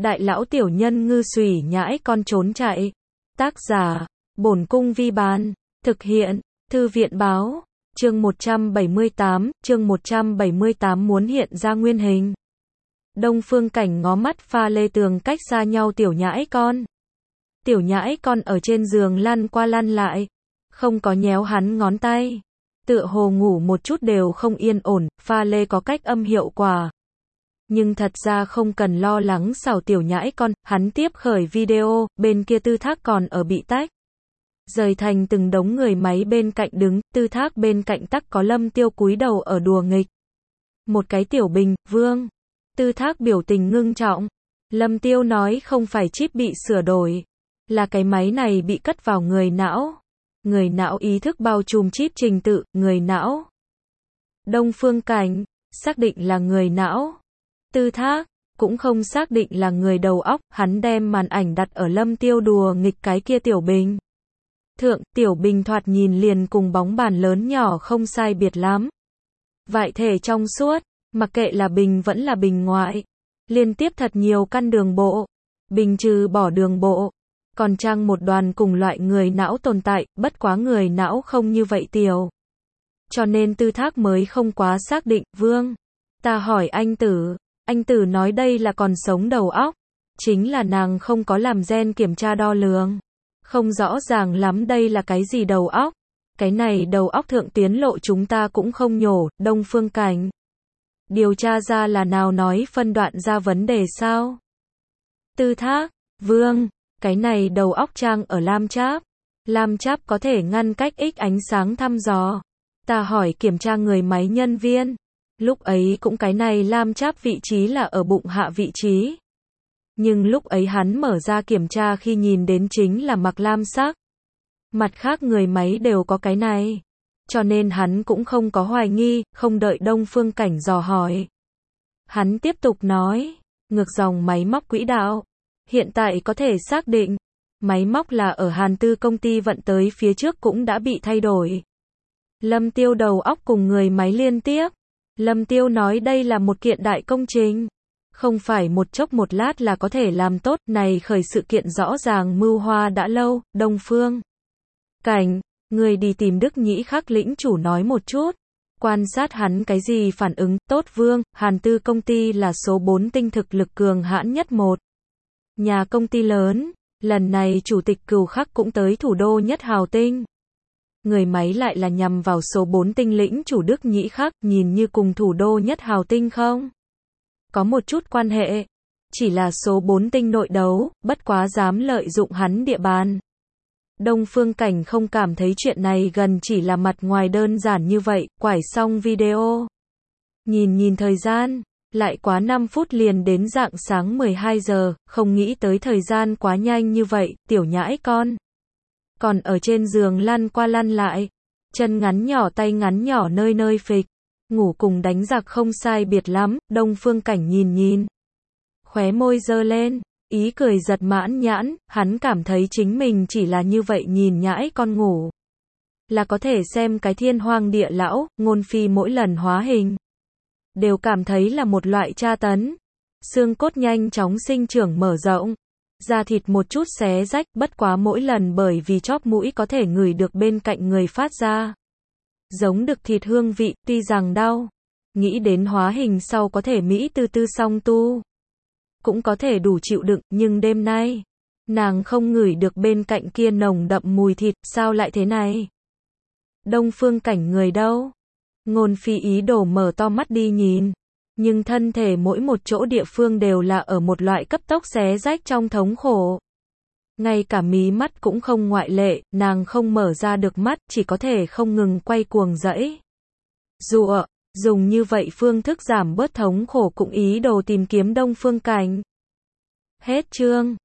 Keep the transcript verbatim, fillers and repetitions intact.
đại lão tiểu nhân ngư xùy nhãi con trốn chạy. Tác giả, Bổn Cung Vi Bán. Thực hiện, Thư viện Báo. Chương một trăm bảy mươi tám, chương một trăm bảy mươi tám muốn hiện ra nguyên hình. Đông Phương Cảnh ngó mắt pha lê tường cách xa nhau tiểu nhãi con. Tiểu nhãi con ở trên giường lăn qua lăn lại, không có nhéo hắn ngón tay. Tựa hồ ngủ một chút đều không yên ổn, pha lê có cách âm hiệu quả. Nhưng thật ra không cần lo lắng xảo tiểu nhãi con, hắn tiếp khởi video, bên kia Tư Thác còn ở bị tách. Rời thành từng đống người máy bên cạnh đứng, Tư Thác bên cạnh tắc có Lâm Tiêu cúi đầu ở đùa nghịch. Một cái tiểu bình, vương. Tư Thác biểu tình ngưng trọng. Lâm Tiêu nói không phải chip bị sửa đổi, là cái máy này bị cất vào người não. Người não ý thức bao trùm chip trình tự, người não. Đông Phương Cảnh, xác định là người não. Tư Thác, cũng không xác định là người đầu óc, hắn đem màn ảnh đặt ở Lâm Tiêu đùa nghịch cái kia tiểu bình. Thượng, tiểu bình thoạt nhìn liền cùng bóng bàn lớn nhỏ không sai biệt lắm. Vại thể trong suốt, mặc kệ là bình vẫn là bình ngoại. Liên tiếp thật nhiều căn đường bộ. Bình trừ bỏ đường bộ. Còn trang một đoàn cùng loại người não tồn tại, bất quá người não không như vậy tiểu. Cho nên Tư Thác mới không quá xác định, vương. Ta hỏi anh Tử, anh Tử nói đây là còn sống đầu óc. Chính là nàng không có làm gen kiểm tra đo lường. Không rõ ràng lắm đây là cái gì đầu óc. Cái này đầu óc thượng tiến lộ chúng ta cũng không nhổ, Đông Phương Cảnh. Điều tra ra là nào nói phân đoạn ra vấn đề sao? Tư Thác, vương, cái này đầu óc trang ở lam cháp. Lam cháp có thể ngăn cách X ánh sáng thăm dò. Ta hỏi kiểm tra người máy nhân viên. Lúc ấy cũng cái này lam cháp vị trí là ở bụng hạ vị trí. Nhưng lúc ấy hắn mở ra kiểm tra khi nhìn đến chính là mặc lam sắc. Mặt khác người máy đều có cái này. Cho nên hắn cũng không có hoài nghi, không đợi Đông Phương Cảnh dò hỏi. Hắn tiếp tục nói, ngược dòng máy móc quỹ đạo. Hiện tại có thể xác định, máy móc là ở Hàn Tư công ty vận tới phía trước cũng đã bị thay đổi. Lâm Tiêu đầu óc cùng người máy liên tiếp. Lâm Tiêu nói đây là một kiện đại công trình. Không phải một chốc một lát là có thể làm tốt, này khởi sự kiện rõ ràng mưu hoa đã lâu, Đông Phương Cảnh, người đi tìm Đức Nhĩ Khắc lĩnh chủ nói một chút. Quan sát hắn cái gì phản ứng, tốt vương, Hàn Tư công ty là số bốn tinh thực lực cường hãn nhất một. Nhà công ty lớn, lần này chủ tịch Cửu Khắc cũng tới thủ đô nhất hào tinh. Người máy lại là nhằm vào số bốn tinh lĩnh chủ Đức Nhĩ Khắc, nhìn như cùng thủ đô nhất hào tinh không? Có một chút quan hệ. Chỉ là số bốn tinh nội đấu, bất quá dám lợi dụng hắn địa bàn. Đông Phương Cảnh không cảm thấy chuyện này gần chỉ là mặt ngoài đơn giản như vậy, quải xong video. Nhìn nhìn thời gian, lại quá năm phút liền đến rạng sáng mười hai giờ, không nghĩ tới thời gian quá nhanh như vậy, tiểu nhãi con. Còn ở trên giường lăn qua lăn lại, chân ngắn nhỏ tay ngắn nhỏ nơi nơi phịch. Ngủ cùng đánh giặc không sai biệt lắm, Đông Phương Cảnh nhìn nhìn. Khóe môi giơ lên, ý cười giật mãn nhãn, hắn cảm thấy chính mình chỉ là như vậy nhìn nhãi con ngủ. Là có thể xem cái thiên hoang địa lão, ngôn phi mỗi lần hóa hình. Đều cảm thấy là một loại tra tấn. Xương cốt nhanh chóng sinh trưởng mở rộng. Da thịt một chút xé rách, bất quá mỗi lần bởi vì chóp mũi có thể ngửi được bên cạnh người phát ra. Giống được thịt hương vị, tuy rằng đau. Nghĩ đến hóa hình sau có thể Mỹ tư tư song tu. Cũng có thể đủ chịu đựng, nhưng đêm nay, nàng không ngửi được bên cạnh kia nồng đậm mùi thịt, sao lại thế này? Đông Phương Cảnh người đâu? Ngôn phi ý đồ mở to mắt đi nhìn. Nhưng thân thể mỗi một chỗ địa phương đều là ở một loại cấp tốc xé rách trong thống khổ. Ngay cả mí mắt cũng không ngoại lệ, nàng không mở ra được mắt, chỉ có thể không ngừng quay cuồng dẫy. Dụa, dùng như vậy phương thức giảm bớt thống khổ cũng ý đồ tìm kiếm Đông Phương Cảnh. Hết chương.